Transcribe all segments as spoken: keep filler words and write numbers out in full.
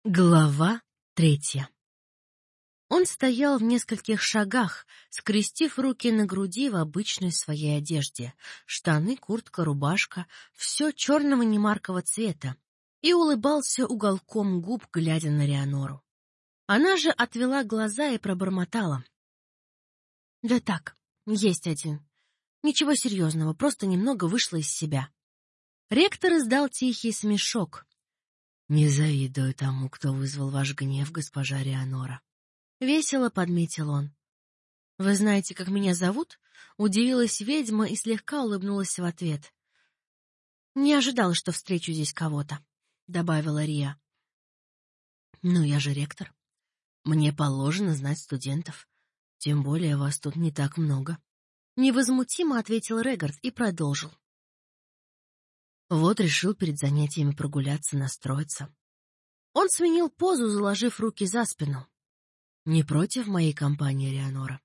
Глава третья. Он стоял в нескольких шагах, скрестив руки на груди в обычной своей одежде. Штаны, куртка, рубашка — все черного немаркого цвета. И улыбался уголком губ, глядя на Реанору. Она же отвела глаза и пробормотала: «Да так, есть один. Ничего серьезного, просто немного вышла из себя». Ректор издал тихий смешок. «Не завидую тому, кто вызвал ваш гнев, госпожа Реанора». Весело подметил он. «Вы знаете, как меня зовут?» Удивилась ведьма и слегка улыбнулась в ответ. «Не ожидала, что встречу здесь кого-то», — добавила Рия. «Ну, я же ректор. Мне положено знать студентов. Тем более вас тут не так много». Невозмутимо ответил Регард и продолжил. Вот решил перед занятиями прогуляться, настроиться. Он сменил позу, заложив руки за спину. Не против моей компании, Реанора?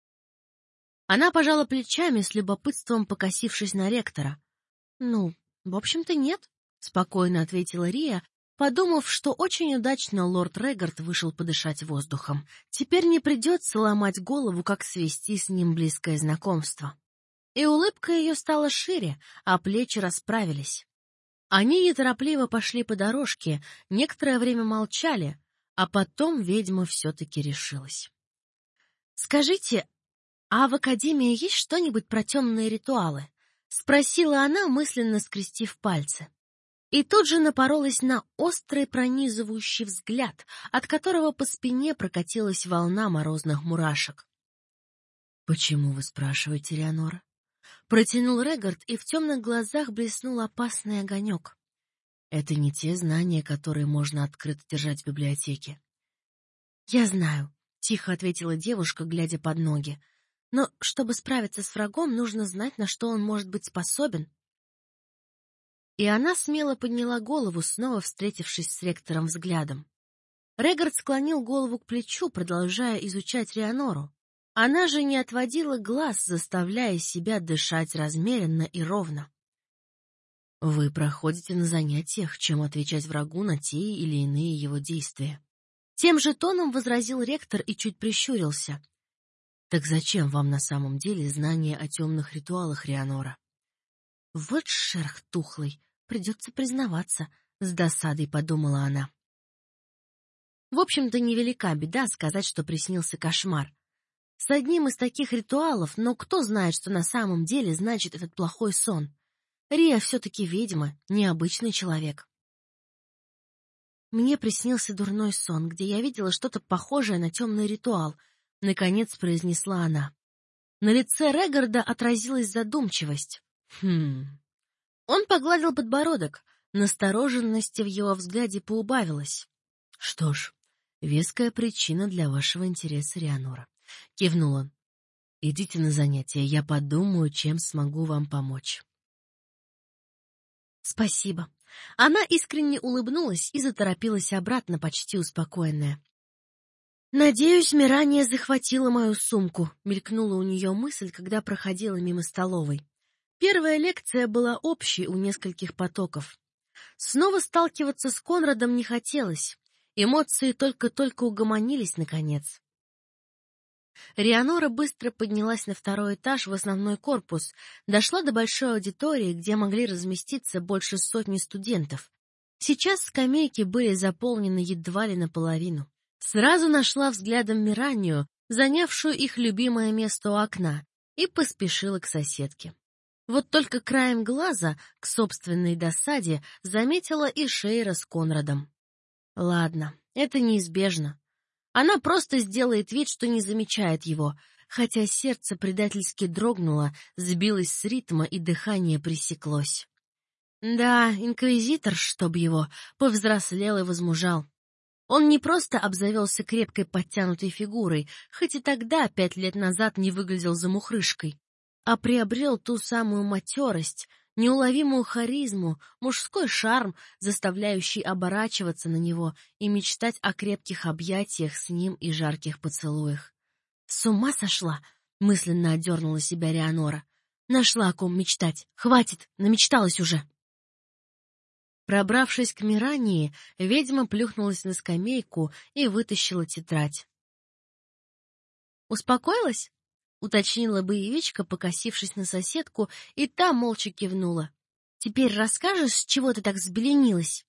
Она пожала плечами, с любопытством покосившись на ректора. «Ну, в общем-то, нет», — спокойно ответила Рия, подумав, что очень удачно лорд Регард вышел подышать воздухом. Теперь не придется ломать голову, как свести с ним близкое знакомство. И улыбка ее стала шире, а плечи расправились. Они неторопливо пошли по дорожке, некоторое время молчали, а потом ведьма все-таки решилась. «Скажите, а в академии есть что-нибудь про темные ритуалы?» — спросила она, мысленно скрестив пальцы. И тут же напоролась на острый пронизывающий взгляд, от которого по спине прокатилась волна морозных мурашек. «Почему вы спрашиваете, Реанора?» Протянул Регард, и в темных глазах блеснул опасный огонек. Это не те знания, которые можно открыто держать в библиотеке. «Я знаю», — тихо ответила девушка, глядя под ноги. «Но чтобы справиться с врагом, нужно знать, на что он может быть способен». И она смело подняла голову, снова встретившись с ректором взглядом. Регард склонил голову к плечу, продолжая изучать Реанору. Она же не отводила глаз, заставляя себя дышать размеренно и ровно. Вы проходите на занятиях, чем отвечать врагу на те или иные его действия. Тем же тоном возразил ректор и чуть прищурился. Так зачем вам на самом деле знание о темных ритуалах, Реанора? Вот шерх тухлый, придется признаваться, с досадой подумала она. В общем-то, невелика беда сказать, что приснился кошмар. С одним из таких ритуалов, но кто знает, что на самом деле значит этот плохой сон? Рия все-таки ведьма, необычный человек. Мне приснился дурной сон, где я видела что-то похожее на темный ритуал, наконец произнесла она. На лице Регарда отразилась задумчивость. Хм. Он погладил подбородок, настороженности в его взгляде поубавилось. Что ж, веская причина для вашего интереса, Реанора. — кивнул он. — Идите на занятия, я подумаю, чем смогу вам помочь. — Спасибо. Она искренне улыбнулась и заторопилась обратно, почти успокоенная. — Надеюсь, Мирания захватила мою сумку, — мелькнула у нее мысль, когда проходила мимо столовой. Первая лекция была общей у нескольких потоков. Снова сталкиваться с Конрадом не хотелось. Эмоции только-только угомонились, наконец. Реанора быстро поднялась на второй этаж в основной корпус, дошла до большой аудитории, где могли разместиться больше сотни студентов. Сейчас скамейки были заполнены едва ли наполовину. Сразу нашла взглядом Миранию, занявшую их любимое место у окна, и поспешила к соседке. Вот только краем глаза, к собственной досаде, заметила и Шейра с Конрадом. Ладно, это неизбежно. Она просто сделает вид, что не замечает его, хотя сердце предательски дрогнуло, сбилось с ритма и дыхание пресеклось. Да, инквизитор, чтоб его, повзрослел и возмужал. Он не просто обзавелся крепкой подтянутой фигурой, хоть и тогда, пять лет назад, не выглядел замухрышкой, а приобрел ту самую матерость, неуловимую харизму, мужской шарм, заставляющий оборачиваться на него и мечтать о крепких объятиях с ним и жарких поцелуях. «С ума сошла?» — мысленно одернула себя Реанора. «Нашла о ком мечтать. Хватит, намечталась уже». Пробравшись к Мирании, ведьма плюхнулась на скамейку и вытащила тетрадь. «Успокоилась?» — уточнила боевичка, покосившись на соседку, и та молча кивнула. «Теперь расскажешь, с чего ты так взбеленилась?»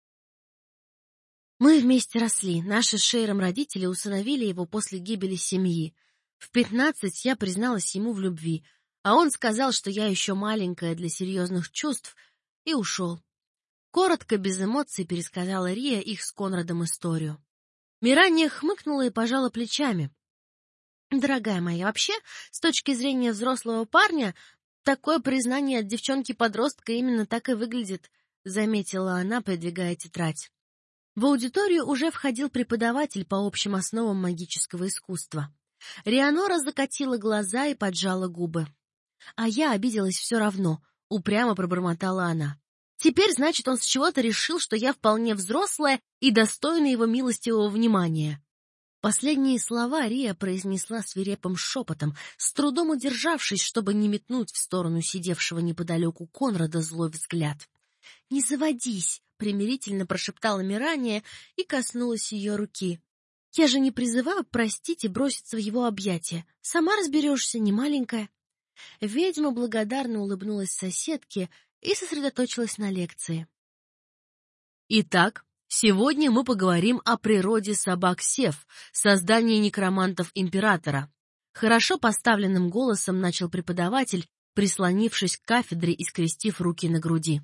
Мы вместе росли. Наши с Шейром родители усыновили его после гибели семьи. В пятнадцать я призналась ему в любви, а он сказал, что я еще маленькая для серьезных чувств, и ушел. Коротко, без эмоций, пересказала Рия их с Конрадом историю. Мирания хмыкнула и пожала плечами. «Дорогая моя, вообще, с точки зрения взрослого парня, такое признание от девчонки-подростка именно так и выглядит», — заметила она, придвигая тетрадь. В аудиторию уже входил преподаватель по общим основам магического искусства. Рианора закатила глаза и поджала губы. «А я обиделась все равно», — упрямо пробормотала она. «Теперь, значит, он с чего-то решил, что я вполне взрослая и достойна его милостивого внимания». Последние слова Рия произнесла свирепым шепотом, с трудом удержавшись, чтобы не метнуть в сторону сидевшего неподалеку Конрада злой взгляд. «Не заводись», — примирительно прошептала Мирания и коснулась ее руки. «Я же не призываю простить и броситься в его объятия. Сама разберешься, не маленькая». Ведьма благодарно улыбнулась соседке и сосредоточилась на лекции. Итак, сегодня мы поговорим о природе собак Сев, создании некромантов Императора. Хорошо поставленным голосом начал преподаватель, прислонившись к кафедре и скрестив руки на груди.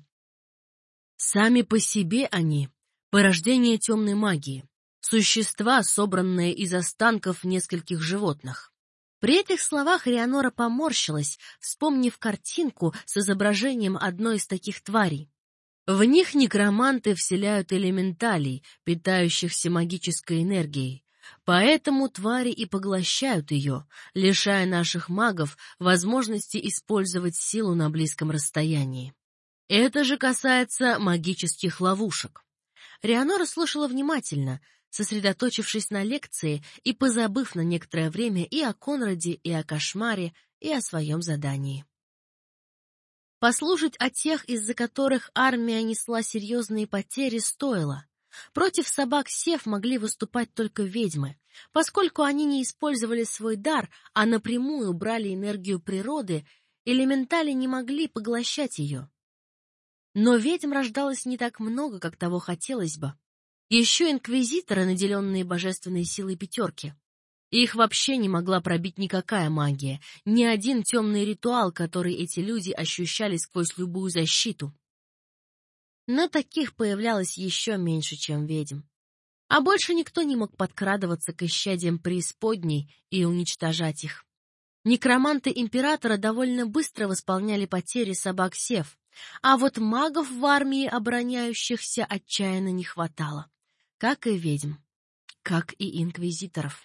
Сами по себе они — порождение темной магии, существа, собранные из останков нескольких животных. При этих словах Рианора поморщилась, вспомнив картинку с изображением одной из таких тварей. В них некроманты вселяют элементалей, питающихся магической энергией, поэтому твари и поглощают ее, лишая наших магов возможности использовать силу на близком расстоянии. Это же касается магических ловушек. Рианора слушала внимательно, сосредоточившись на лекции и позабыв на некоторое время и о Конраде, и о кошмаре, и о своем задании. Послушать о тех, из-за которых армия несла серьезные потери, стоило. Против собак Сев могли выступать только ведьмы, поскольку они не использовали свой дар, а напрямую брали энергию природы, элементали не могли поглощать ее. Но ведьм рождалось не так много, как того хотелось бы. Еще инквизиторы, наделенные божественной силой пятерки. Их вообще не могла пробить никакая магия, ни один темный ритуал, который эти люди ощущали сквозь любую защиту. Но таких появлялось еще меньше, чем ведьм. А больше никто не мог подкрадываться к исчадиям преисподней и уничтожать их. Некроманты Императора довольно быстро восполняли потери собак Сев, а вот магов в армии обороняющихся отчаянно не хватало. Как и ведьм, как и инквизиторов.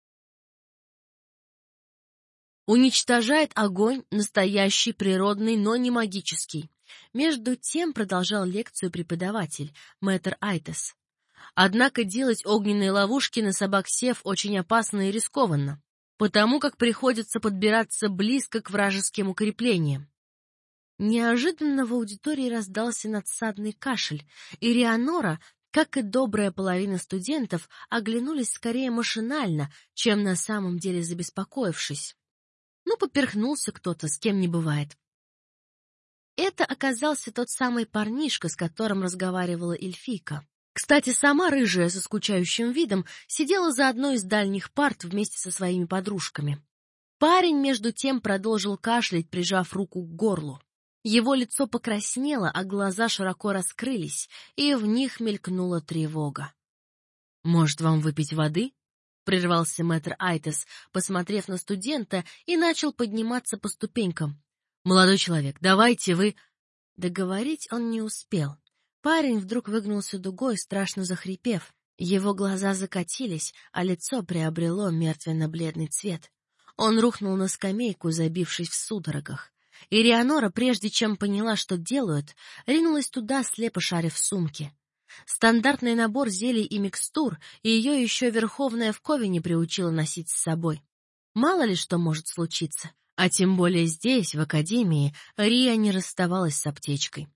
Уничтожает огонь, настоящий, природный, но не магический. Между тем продолжал лекцию преподаватель, мэтр Айтес. Однако делать огненные ловушки на собак Сев очень опасно и рискованно, потому как приходится подбираться близко к вражеским укреплениям. Неожиданно в аудитории раздался надсадный кашель, и Рианора, как и добрая половина студентов, оглянулись скорее машинально, чем на самом деле забеспокоившись. Ну, поперхнулся кто-то, с кем не бывает. Это оказался тот самый парнишка, с которым разговаривала эльфийка. Кстати, сама рыжая со скучающим видом сидела за одной из дальних парт вместе со своими подружками. Парень, между тем, продолжил кашлять, прижав руку к горлу. Его лицо покраснело, а глаза широко раскрылись, и в них мелькнула тревога. «Может, вам выпить воды?» — прервался мэтр Айтес, посмотрев на студента, и начал подниматься по ступенькам. «Молодой человек, давайте вы...» Договорить он не успел. Парень вдруг выгнулся дугой, страшно захрипев. Его глаза закатились, а лицо приобрело мертвенно-бледный цвет. Он рухнул на скамейку, забившись в судорогах. И Рианора, прежде чем поняла, что делают, ринулась туда, слепо шаря в сумке. Стандартный набор зелий и микстур, и ее еще Верховная в Ковине приучила носить с собой. Мало ли что может случиться, а тем более здесь, в академии, Рия не расставалась с аптечкой.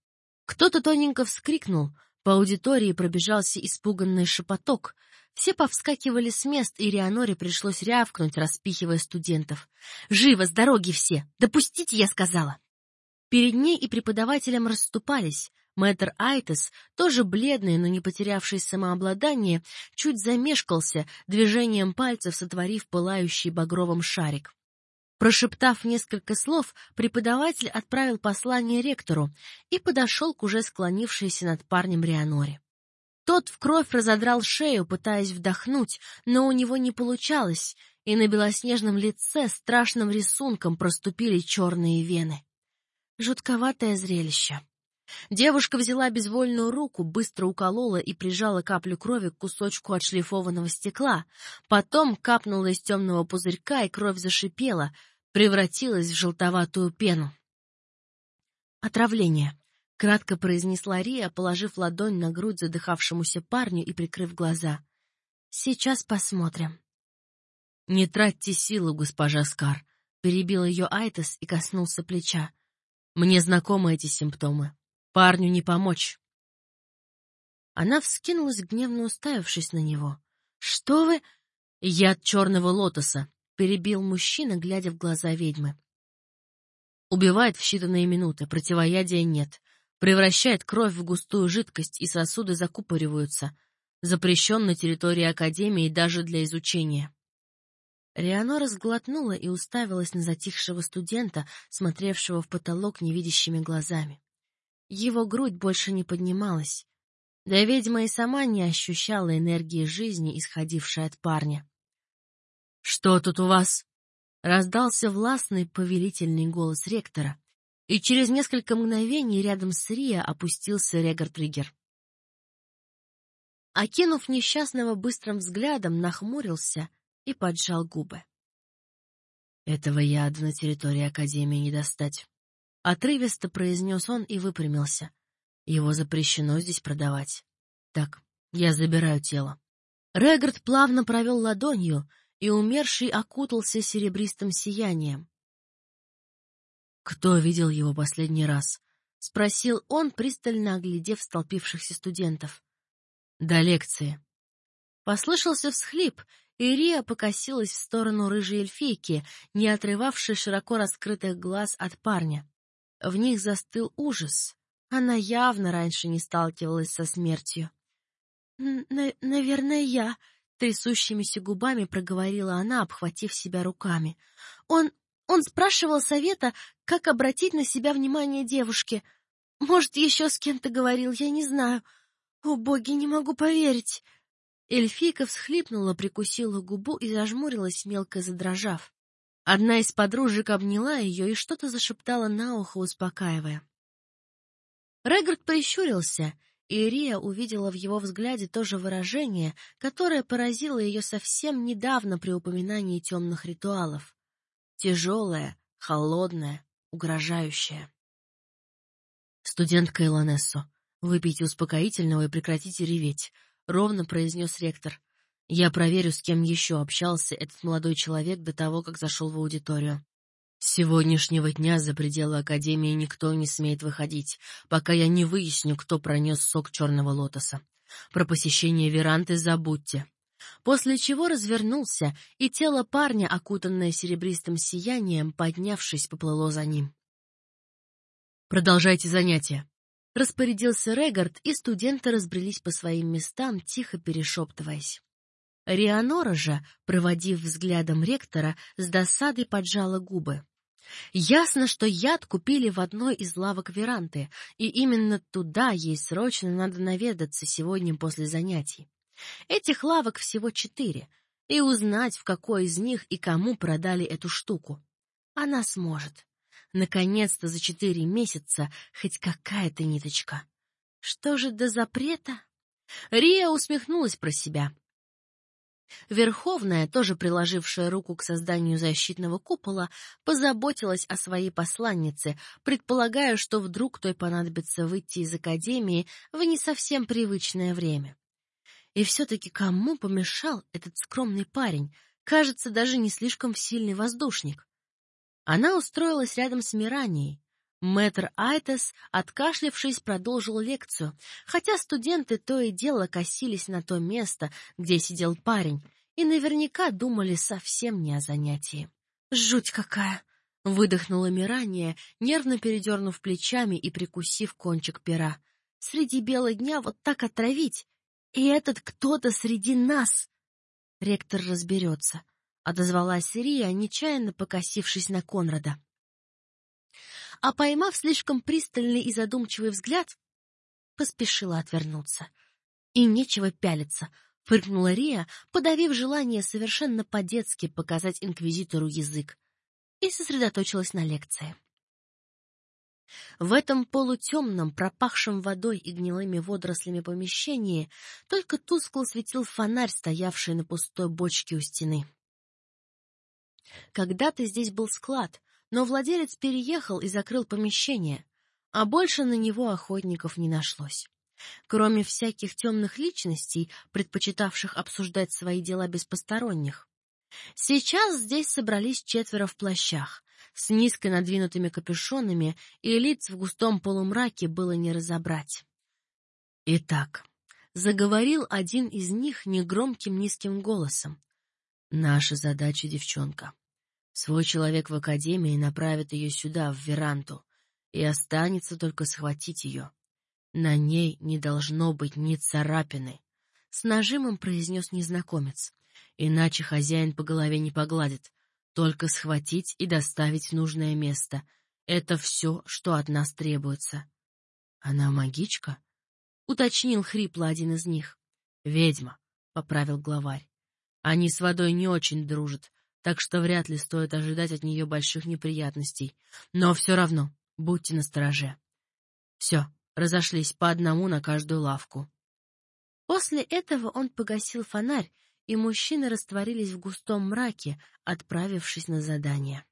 Кто-то тоненько вскрикнул, по аудитории пробежался испуганный шепоток. Все повскакивали с мест, и Реаноре пришлось рявкнуть, распихивая студентов. «Живо, с дороги все! Допустите, я сказала!» Перед ней и преподавателем расступались. Мэтр Айтес, тоже бледный, но не потерявший самообладание, чуть замешкался, движением пальцев сотворив пылающий багровым шарик. Прошептав несколько слов, преподаватель отправил послание ректору и подошел к уже склонившейся над парнем Реаноре. Тот в кровь разодрал шею, пытаясь вдохнуть, но у него не получалось, и на белоснежном лице страшным рисунком проступили черные вены. Жутковатое зрелище. Девушка взяла безвольную руку, быстро уколола и прижала каплю крови к кусочку отшлифованного стекла, потом капнула из темного пузырька, и кровь зашипела, превратилась в желтоватую пену. «Отравление», — кратко произнесла Рия, положив ладонь на грудь задыхавшемуся парню и прикрыв глаза. «Сейчас посмотрим». «Не тратьте силу, госпожа Скар», — перебил ее Айтес и коснулся плеча. «Мне знакомы эти симптомы. Парню не помочь». Она вскинулась, гневно уставившись на него. «Что вы...» «Яд черного лотоса», — перебил мужчина, глядя в глаза ведьмы. «Убивает в считанные минуты, противоядия нет. Превращает кровь в густую жидкость, и сосуды закупориваются. Запрещен на территории Академии даже для изучения». Реанора сглотнула и уставилась на затихшего студента, смотревшего в потолок невидящими глазами. Его грудь больше не поднималась. Да ведьма и сама не ощущала энергии жизни, исходившей от парня. «Что тут у вас?» — раздался властный повелительный голос ректора, и через несколько мгновений рядом с Рия опустился Регард Риггер. Окинув несчастного быстрым взглядом, нахмурился и поджал губы. «Этого яда на территории Академии не достать», — отрывисто произнес он и выпрямился. «Его запрещено здесь продавать. Так, я забираю тело». Регард плавно провел ладонью, и умерший окутался серебристым сиянием. «Кто видел его последний раз?» — спросил он, пристально оглядев столпившихся студентов. «До лекции». Послышался всхлип, и Рия покосилась в сторону рыжей эльфийки, не отрывавшей широко раскрытых глаз от парня. В них застыл ужас. Она явно раньше не сталкивалась со смертью. «Наверное, я», — трясущимися губами проговорила она, обхватив себя руками. «Он... он спрашивал совета, как обратить на себя внимание девушки. Может, еще с кем-то говорил, я не знаю. О, боги, не могу поверить». Эльфийка всхлипнула, прикусила губу и зажмурилась, мелко задрожав. Одна из подружек обняла ее и что-то зашептала на ухо, успокаивая. Регард прищурился, и Рия увидела в его взгляде то же выражение, которое поразило ее совсем недавно при упоминании темных ритуалов. Тяжелое, холодное, угрожающее. «Студентка Илонессо, выпейте успокоительного и прекратите реветь», — ровно произнес ректор. «Я проверю, с кем еще общался этот молодой человек до того, как зашел в аудиторию. С сегодняшнего дня за пределы Академии никто не смеет выходить, пока я не выясню, кто пронес сок черного лотоса. Про посещение веранды забудьте». После чего развернулся, и тело парня, окутанное серебристым сиянием, поднявшись, поплыло за ним. «Продолжайте занятия», — распорядился Регард, и студенты разбрелись по своим местам, тихо перешептываясь. Реанора же, проводив взглядом ректора, с досадой поджала губы. Ясно, что яд купили в одной из лавок веранды, и именно туда ей срочно надо наведаться сегодня после занятий. Этих лавок всего четыре, и узнать, в какой из них и кому продали эту штуку. Она сможет. Наконец-то за четыре месяца хоть какая-то ниточка. Что же до запрета? Рия усмехнулась про себя. Верховная, тоже приложившая руку к созданию защитного купола, позаботилась о своей посланнице, предполагая, что вдруг той понадобится выйти из Академии в не совсем привычное время. И все-таки кому помешал этот скромный парень, кажется, даже не слишком сильный воздушник? Она устроилась рядом с Миранией. Мэтр Айтес, откашлявшись, продолжил лекцию, хотя студенты то и дело косились на то место, где сидел парень, и наверняка думали совсем не о занятии. «Жуть какая!» — выдохнула Мирания, нервно передернув плечами и прикусив кончик пера. «Среди бела дня вот так отравить! И этот кто-то среди нас!» «Ректор разберется», — отозвалась Рия, нечаянно покосившись на Конрада. А поймав слишком пристальный и задумчивый взгляд, поспешила отвернуться. «И нечего пялиться», — фыркнула Рия, подавив желание совершенно по-детски показать инквизитору язык, и сосредоточилась на лекции. В этом полутемном, пропахшем водой и гнилыми водорослями помещении только тускло светил фонарь, стоявший на пустой бочке у стены. Когда-то здесь был склад, но владелец переехал и закрыл помещение, а больше на него охотников не нашлось. Кроме всяких темных личностей, предпочитавших обсуждать свои дела без посторонних. Сейчас здесь собрались четверо в плащах, с низко надвинутыми капюшонами, и лиц в густом полумраке было не разобрать. «Итак», — заговорил один из них негромким низким голосом, — «наша задача, девчонка. Свой человек в академии направит ее сюда, в веранду, и останется только схватить ее. На ней не должно быть ни царапины», — с нажимом произнес незнакомец. «Иначе хозяин по голове не погладит. Только схватить и доставить в нужное место. Это все, что от нас требуется». «Она магичка?» — уточнил хрипло один из них. «Ведьма», — поправил главарь. «Они с водой не очень дружат, так что вряд ли стоит ожидать от нее больших неприятностей. Но все равно будьте настороже. Все, разошлись по одному на каждую лавку». После этого он погасил фонарь, и мужчины растворились в густом мраке, отправившись на задание.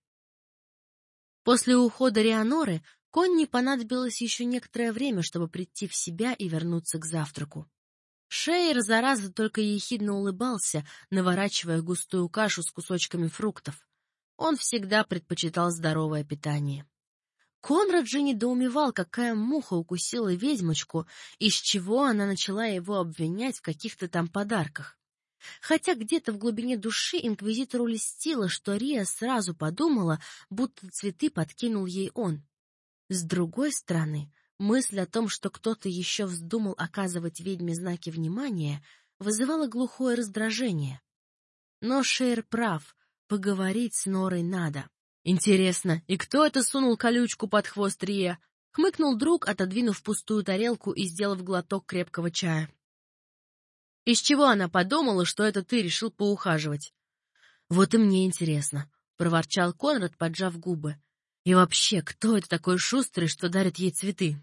После ухода Рианоры Конни понадобилось еще некоторое время, чтобы прийти в себя и вернуться к завтраку. Шейер, зараза, только ехидно улыбался, наворачивая густую кашу с кусочками фруктов. Он всегда предпочитал здоровое питание. Конрад же недоумевал, какая муха укусила ведьмочку, из чего она начала его обвинять в каких-то там подарках. Хотя где-то в глубине души инквизитору льстило, что Рия сразу подумала, будто цветы подкинул ей он. С другой стороны, мысль о том, что кто-то еще вздумал оказывать ведьме знаки внимания, вызывала глухое раздражение. Но Шейер прав, поговорить с Норой надо. «Интересно, и кто это сунул колючку под хвост Рия?» — хмыкнул друг, отодвинув пустую тарелку и сделав глоток крепкого чая. «Из чего она подумала, что это ты решил поухаживать?» «Вот и мне интересно», — проворчал Конрад, поджав губы. «И вообще, кто это такой шустрый, что дарит ей цветы?»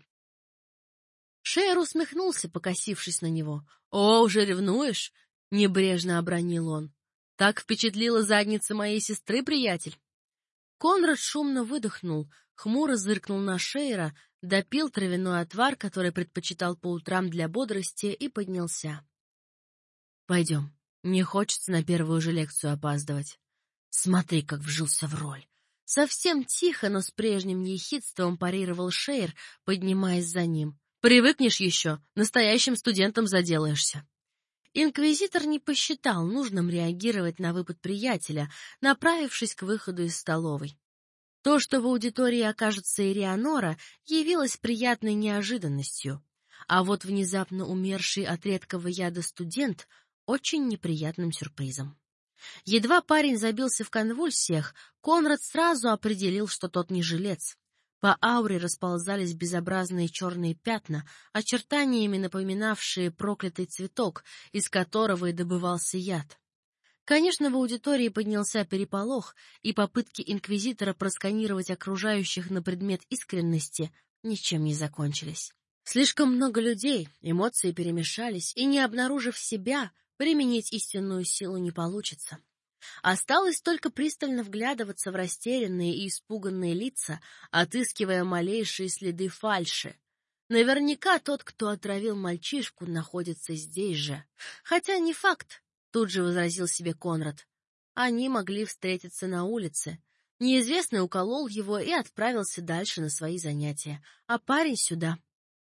Шейер усмехнулся, покосившись на него. «О, уже ревнуешь?» — небрежно обронил он. «Так впечатлила задница моей сестры, приятель». Конрад шумно выдохнул, хмуро зыркнул на Шейера, допил травяной отвар, который предпочитал по утрам для бодрости, и поднялся. «Пойдем. Не хочется на первую же лекцию опаздывать. Смотри, как вжился в роль». Совсем тихо, но с прежним ехидством парировал Шейер, поднимаясь за ним. «Привыкнешь еще, настоящим студентом заделаешься». Инквизитор не посчитал нужным реагировать на выпад приятеля, направившись к выходу из столовой. То, что в аудитории окажется Ирианора, явилось приятной неожиданностью, а вот внезапно умерший от редкого яда студент — очень неприятным сюрпризом. Едва парень забился в конвульсиях, Конрад сразу определил, что тот не жилец. По ауре расползались безобразные черные пятна, очертаниями напоминавшие проклятый цветок, из которого и добывался яд. Конечно, в аудитории поднялся переполох, и попытки инквизитора просканировать окружающих на предмет искренности ничем не закончились. Слишком много людей, эмоции перемешались, и, не обнаружив себя, применить истинную силу не получится. Осталось только пристально вглядываться в растерянные и испуганные лица, отыскивая малейшие следы фальши. Наверняка тот, кто отравил мальчишку, находится здесь же. Хотя не факт, тут же возразил себе Конрад. Они могли встретиться на улице. Неизвестный уколол его и отправился дальше на свои занятия, а парень сюда.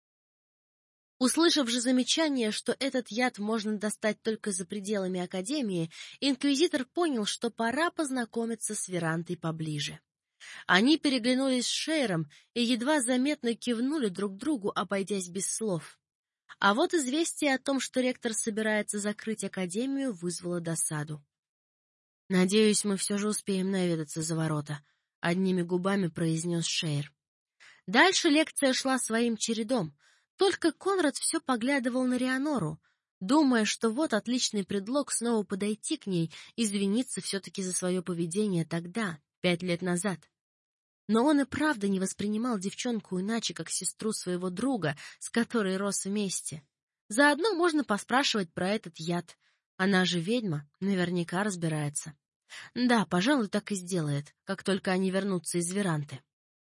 Услышав же замечание, что этот яд можно достать только за пределами Академии, инквизитор понял, что пора познакомиться с Верантой поближе. Они переглянулись с Шейром и едва заметно кивнули друг другу, обойдясь без слов. А вот известие о том, что ректор собирается закрыть Академию, вызвало досаду. «Надеюсь, мы все же успеем наведаться за ворота», — одними губами произнес Шейр. Дальше лекция шла своим чередом. Только Конрад все поглядывал на Реанору, думая, что вот отличный предлог снова подойти к ней, извиниться все-таки за свое поведение тогда, пять лет назад. Но он и правда не воспринимал девчонку иначе, как сестру своего друга, с которой рос вместе. Заодно можно поспрашивать про этот яд. Она же ведьма, наверняка разбирается. Да, пожалуй, так и сделает, как только они вернутся из Веранты.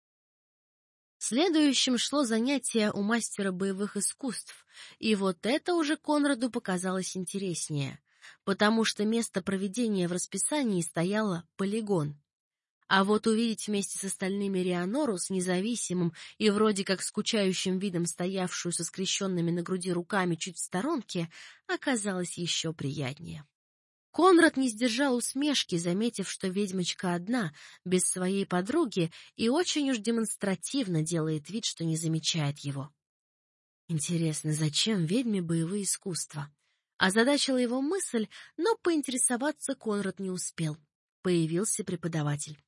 Следующим шло занятие у мастера боевых искусств, и вот это уже Конраду показалось интереснее, потому что место проведения в расписании стояло полигон. А вот увидеть вместе с остальными Реанору с независимым и вроде как скучающим видом стоявшую со скрещенными на груди руками чуть в сторонке, оказалось еще приятнее. Конрад не сдержал усмешки, заметив, что ведьмочка одна, без своей подруги, и очень уж демонстративно делает вид, что не замечает его. Интересно, зачем ведьме боевые искусства? Озадачила его мысль, но поинтересоваться Конрад не успел. Появился преподаватель.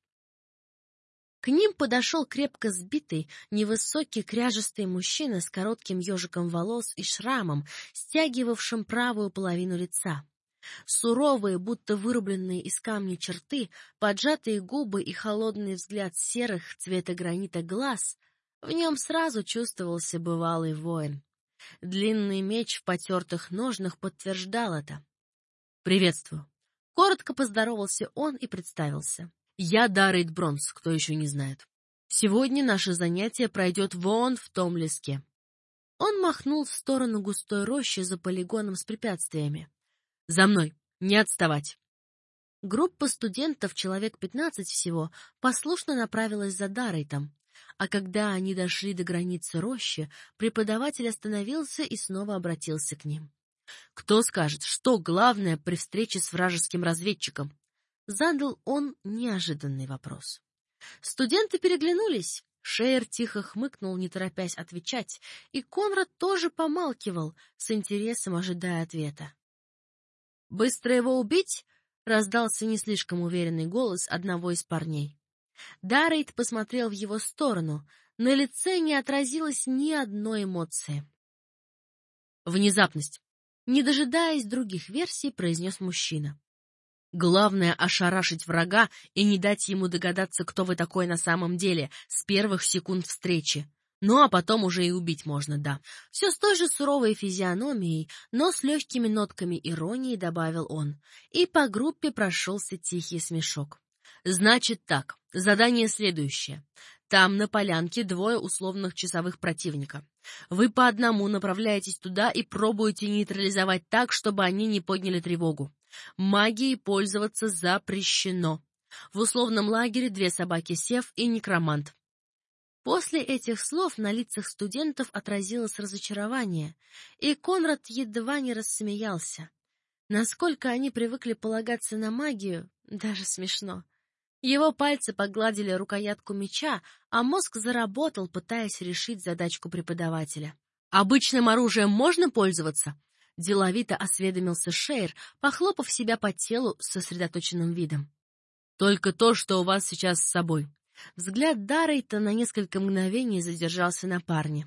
К ним подошел крепко сбитый, невысокий, кряжестый мужчина с коротким ежиком волос и шрамом, стягивавшим правую половину лица. Суровые, будто вырубленные из камня черты, поджатые губы и холодный взгляд серых цвета гранита глаз, в нем сразу чувствовался бывалый воин. Длинный меч в потертых ножнах подтверждал это. «Приветствую!» Коротко поздоровался он и представился. «Я Даррейд Бронс, кто еще не знает. Сегодня наше занятие пройдет вон в том леске». Он махнул в сторону густой рощи за полигоном с препятствиями. «За мной! Не отставать!» Группа студентов, человек пятнадцать всего, послушно направилась за Даррейтом, а когда они дошли до границы рощи, преподаватель остановился и снова обратился к ним. «Кто скажет, что главное при встрече с вражеским разведчиком?» Задал он неожиданный вопрос. Студенты переглянулись. Шейр тихо хмыкнул, не торопясь отвечать, и Конрад тоже помалкивал, с интересом ожидая ответа. «Быстро его убить?» — раздался не слишком уверенный голос одного из парней. Даррейд посмотрел в его сторону. На лице не отразилось ни одной эмоции. «Внезапность!» — не дожидаясь других версий, произнес мужчина. «Главное — ошарашить врага и не дать ему догадаться, кто вы такой на самом деле, с первых секунд встречи. Ну, а потом уже и убить можно, да». Все с той же суровой физиономией, но с легкими нотками иронии добавил он, и по группе прошелся тихий смешок. «Значит так, задание следующее. Там на полянке двое условных часовых противника. Вы по одному направляетесь туда и пробуете нейтрализовать так, чтобы они не подняли тревогу. Магией пользоваться запрещено. В условном лагере две собаки Сев и некромант». После этих слов на лицах студентов отразилось разочарование, и Конрад едва не рассмеялся. Насколько они привыкли полагаться на магию, даже смешно. Его пальцы погладили рукоятку меча, а мозг заработал, пытаясь решить задачку преподавателя. «Обычным оружием можно пользоваться?» — деловито осведомился Шейр, похлопав себя по телу с сосредоточенным видом. «Только то, что у вас сейчас с собой». Взгляд Даррейта на несколько мгновений задержался на парне.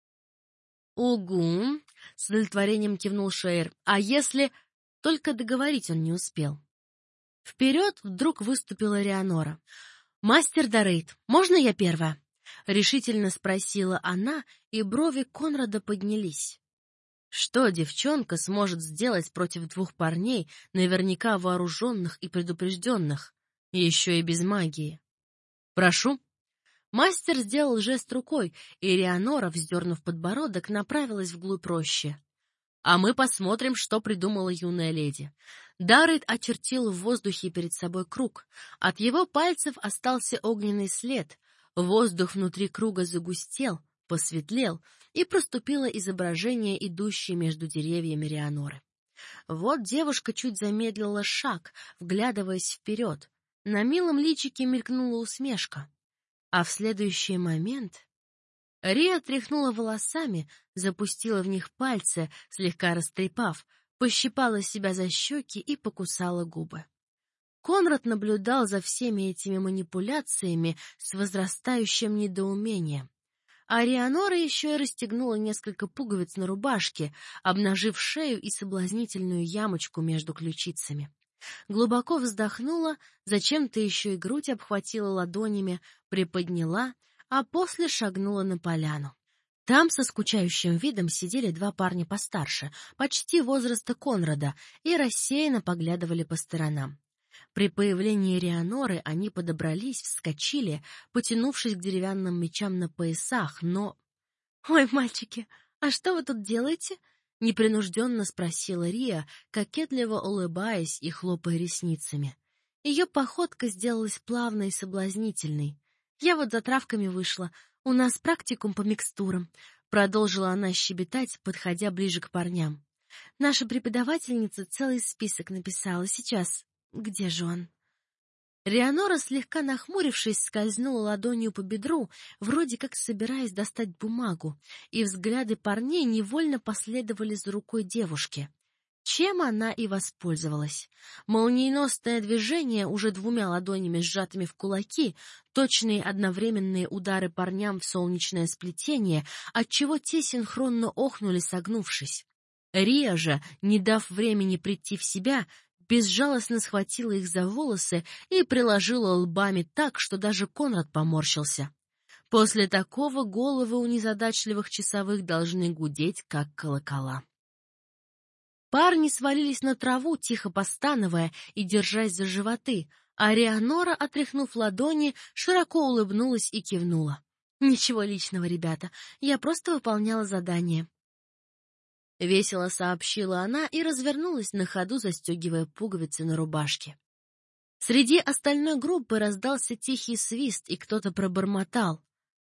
«Угу», — с удовлетворением кивнул Шейр. «А если...» Только договорить он не успел. Вперед вдруг выступила Реанора. «Мастер Даррейт, можно я первая?» — решительно спросила она, и брови Конрада поднялись. Что девчонка сможет сделать против двух парней, наверняка вооруженных и предупрежденных, еще и без магии? «Прошу». Мастер сделал жест рукой, и Реанора, вздернув подбородок, направилась вглубь рощи. А мы посмотрим, что придумала юная леди. Даррейт очертил в воздухе перед собой круг. От его пальцев остался огненный след. Воздух внутри круга загустел, посветлел, и проступило изображение, идущее между деревьями Рианоры. Вот девушка чуть замедлила шаг, вглядываясь вперед. На милом личике мелькнула усмешка. А в следующий момент Рия тряхнула волосами, запустила в них пальцы, слегка растрепав, пощипала себя за щеки и покусала губы. Конрад наблюдал за всеми этими манипуляциями с возрастающим недоумением. А Рианора еще и расстегнула несколько пуговиц на рубашке, обнажив шею и соблазнительную ямочку между ключицами. Глубоко вздохнула, зачем-то еще и грудь обхватила ладонями, приподняла, а после шагнула на поляну. Там со скучающим видом сидели два парня постарше, почти возраста Конрада, и рассеянно поглядывали по сторонам. При появлении Рианоры они подобрались, вскочили, потянувшись к деревянным мечам на поясах, но... — Ой, мальчики, а что вы тут делаете? — непринужденно спросила Рия, кокетливо улыбаясь и хлопая ресницами. Ее походка сделалась плавной и соблазнительной. — Я вот за травками вышла. У нас практикум по микстурам, — продолжила она щебетать, подходя ближе к парням. — Наша преподавательница целый список написала. Сейчас... Где же он? Рианора, слегка нахмурившись, скользнула ладонью по бедру, вроде как собираясь достать бумагу, и взгляды парней невольно последовали за рукой девушки. Чем она и воспользовалась. Молниеносное движение, уже двумя ладонями сжатыми в кулаки, точные одновременные удары парням в солнечное сплетение, отчего те синхронно охнули, согнувшись. Рия же, не дав времени прийти в себя, безжалостно схватила их за волосы и приложила лбами так, что даже Конрад поморщился. После такого головы у незадачливых часовых должны гудеть, как колокола. Парни свалились на траву, тихо постановая и держась за животы, а Рианора, отряхнув ладони, широко улыбнулась и кивнула. «Ничего личного, ребята, я просто выполняла задание». Весело сообщила она и развернулась на ходу, застегивая пуговицы на рубашке. Среди остальной группы раздался тихий свист, и кто-то пробормотал.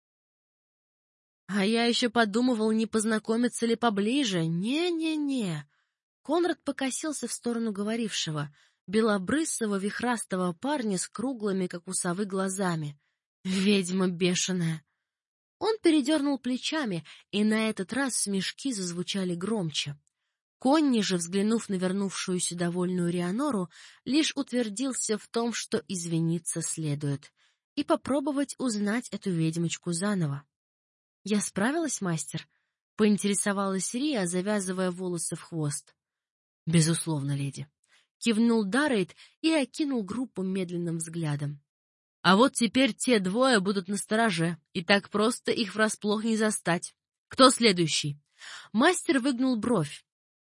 А я еще подумывал, не познакомиться ли поближе. Не-не-не. Конрад покосился в сторону говорившего, белобрысого вихрастого парня с круглыми, как у совы, глазами. Ведьма бешеная. Он передернул плечами, и на этот раз смешки зазвучали громче. Конни же, взглянув на вернувшуюся довольную Рианору, лишь утвердился в том, что извиниться следует, и попробовать узнать эту ведьмочку заново. — Я справилась, мастер? — поинтересовалась Рия, завязывая волосы в хвост. — Безусловно, леди. Кивнул Даррейт и окинул группу медленным взглядом. А вот теперь те двое будут настороже, и так просто их врасплох не застать. Кто следующий? Мастер выгнул бровь.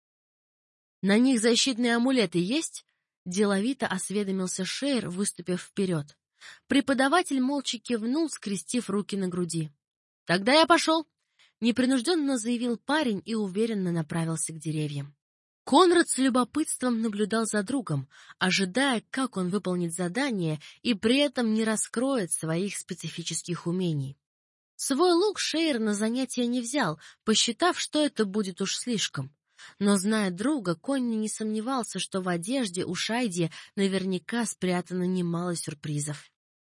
На них защитные амулеты есть? Деловито осведомился Шейр, выступив вперед. Преподаватель молча кивнул, скрестив руки на груди. Тогда я пошел, непринужденно заявил парень и уверенно направился к деревьям. Конрад с любопытством наблюдал за другом, ожидая, как он выполнит задание и при этом не раскроет своих специфических умений. Свой лук Шейр на занятия не взял, посчитав, что это будет уж слишком. Но, зная друга, Конни не сомневался, что в одежде у Шайди наверняка спрятано немало сюрпризов.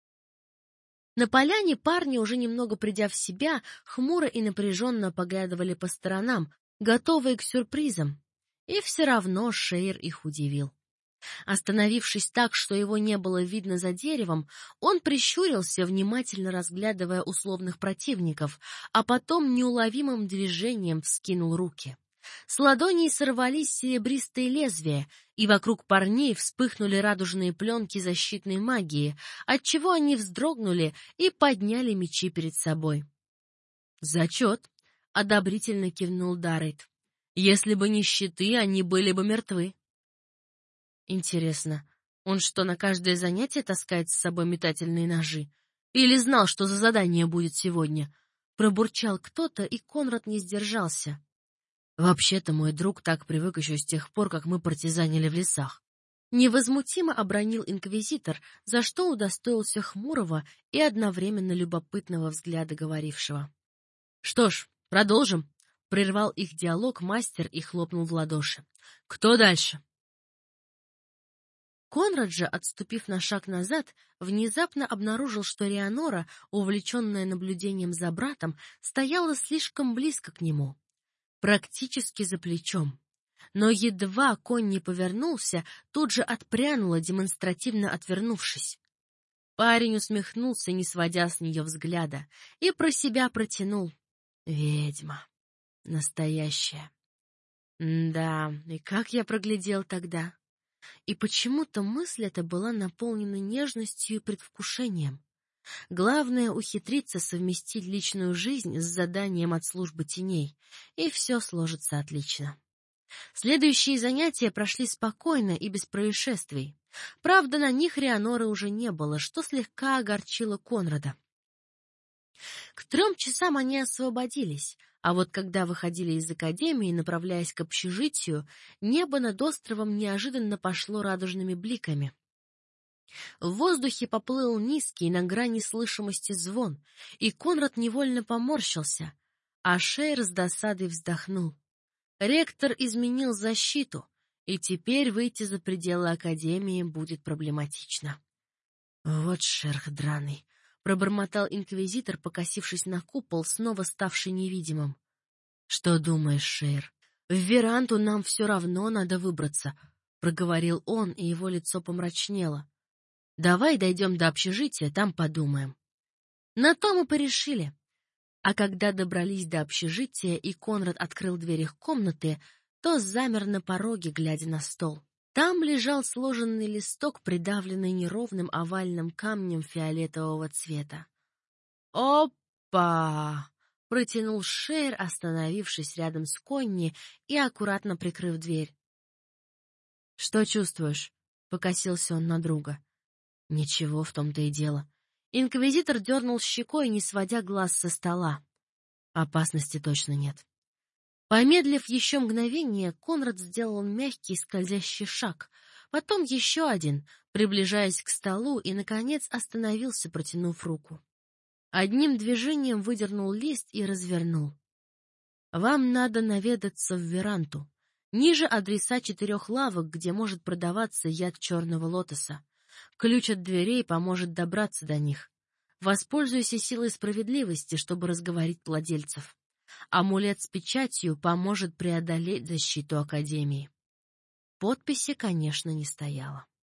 На поляне парни, уже немного придя в себя, хмуро и напряженно поглядывали по сторонам, готовые к сюрпризам. И все равно Шейр их удивил. Остановившись так, что его не было видно за деревом, он прищурился, внимательно разглядывая условных противников, а потом неуловимым движением вскинул руки. С ладоней сорвались серебристые лезвия, и вокруг парней вспыхнули радужные пленки защитной магии, отчего они вздрогнули и подняли мечи перед собой. «Зачет!» — одобрительно кивнул Даррейт. Если бы не щиты, они были бы мертвы. Интересно, он что, на каждое занятие таскает с собой метательные ножи? Или знал, что за задание будет сегодня? Пробурчал кто-то, и Конрад не сдержался. Вообще-то мой друг так привык еще с тех пор, как мы партизанили в лесах. Невозмутимо обронил инквизитор, за что удостоился хмурого и одновременно любопытного взгляда говорившего. «Что ж, продолжим», — прервал их диалог мастер и хлопнул в ладоши. «Кто дальше?» Конрад же, отступив на шаг назад, внезапно обнаружил, что Реанора, увлеченная наблюдением за братом, стояла слишком близко к нему, практически за плечом. Но едва конь не повернулся, тут же отпрянула, демонстративно отвернувшись. Парень усмехнулся, не сводя с нее взгляда, и про себя протянул: «Ведьма. Настоящая. Да, и как я проглядел тогда!» И почему-то мысль эта была наполнена нежностью и предвкушением. Главное — ухитриться совместить личную жизнь с заданием от службы теней, и все сложится отлично. Следующие занятия прошли спокойно и без происшествий. Правда, на них Реаноры уже не было, что слегка огорчило Конрада. К трем часам они освободились, а вот когда выходили из академии, направляясь к общежитию, небо над островом неожиданно пошло радужными бликами. В воздухе поплыл низкий, на грани слышимости звон, и Конрад невольно поморщился, а Шейр с досадой вздохнул. Ректор изменил защиту, и теперь выйти за пределы академии будет проблематично. «Вот шерх драный», — пробормотал инквизитор, покосившись на купол, снова ставший невидимым. «Что думаешь, Шейр? В веранду нам все равно надо выбраться», — проговорил он, и его лицо помрачнело. «Давай дойдем до общежития, там подумаем». На то мы порешили. А когда добрались до общежития, и Конрад открыл дверь их комнаты, то замер на пороге, глядя на стол. Там лежал сложенный листок, придавленный неровным овальным камнем фиолетового цвета. «Опа!» — протянул Шейр, остановившись рядом с Конни и аккуратно прикрыв дверь. «Что чувствуешь?» — покосился он на друга. «Ничего, в том-то и дело». Инквизитор дернул щекой, не сводя глаз со стола. Опасности точно нет. Помедлив еще мгновение, Конрад сделал мягкий скользящий шаг, потом еще один, приближаясь к столу, и, наконец, остановился, протянув руку. Одним движением выдернул лист и развернул. «Вам надо наведаться в Веранту. Ниже адреса четырех лавок, где может продаваться яд черного лотоса. Ключ от дверей поможет добраться до них. Воспользуйся силой справедливости, чтобы разговорить владельцев. Амулет с печатью поможет преодолеть защиту Академии». Подписи, конечно, не стояло.